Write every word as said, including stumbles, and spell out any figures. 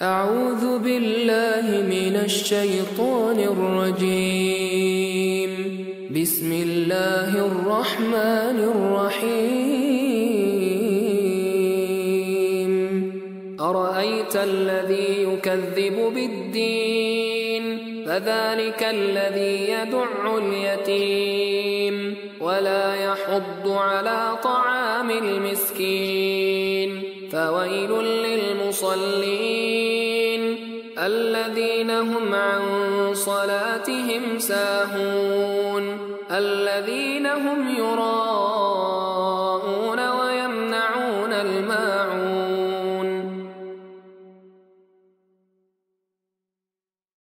أعوذ بالله من الشيطان الرجيم. بسم الله الرحمن الرحيم. أرأيت الذي يكذب بالدين فذلك الذي يدع اليتيم ولا يحض على طعام المسكين فويل للمصلين الذين هم عن صلاتهم ساهون الذين هم يراءون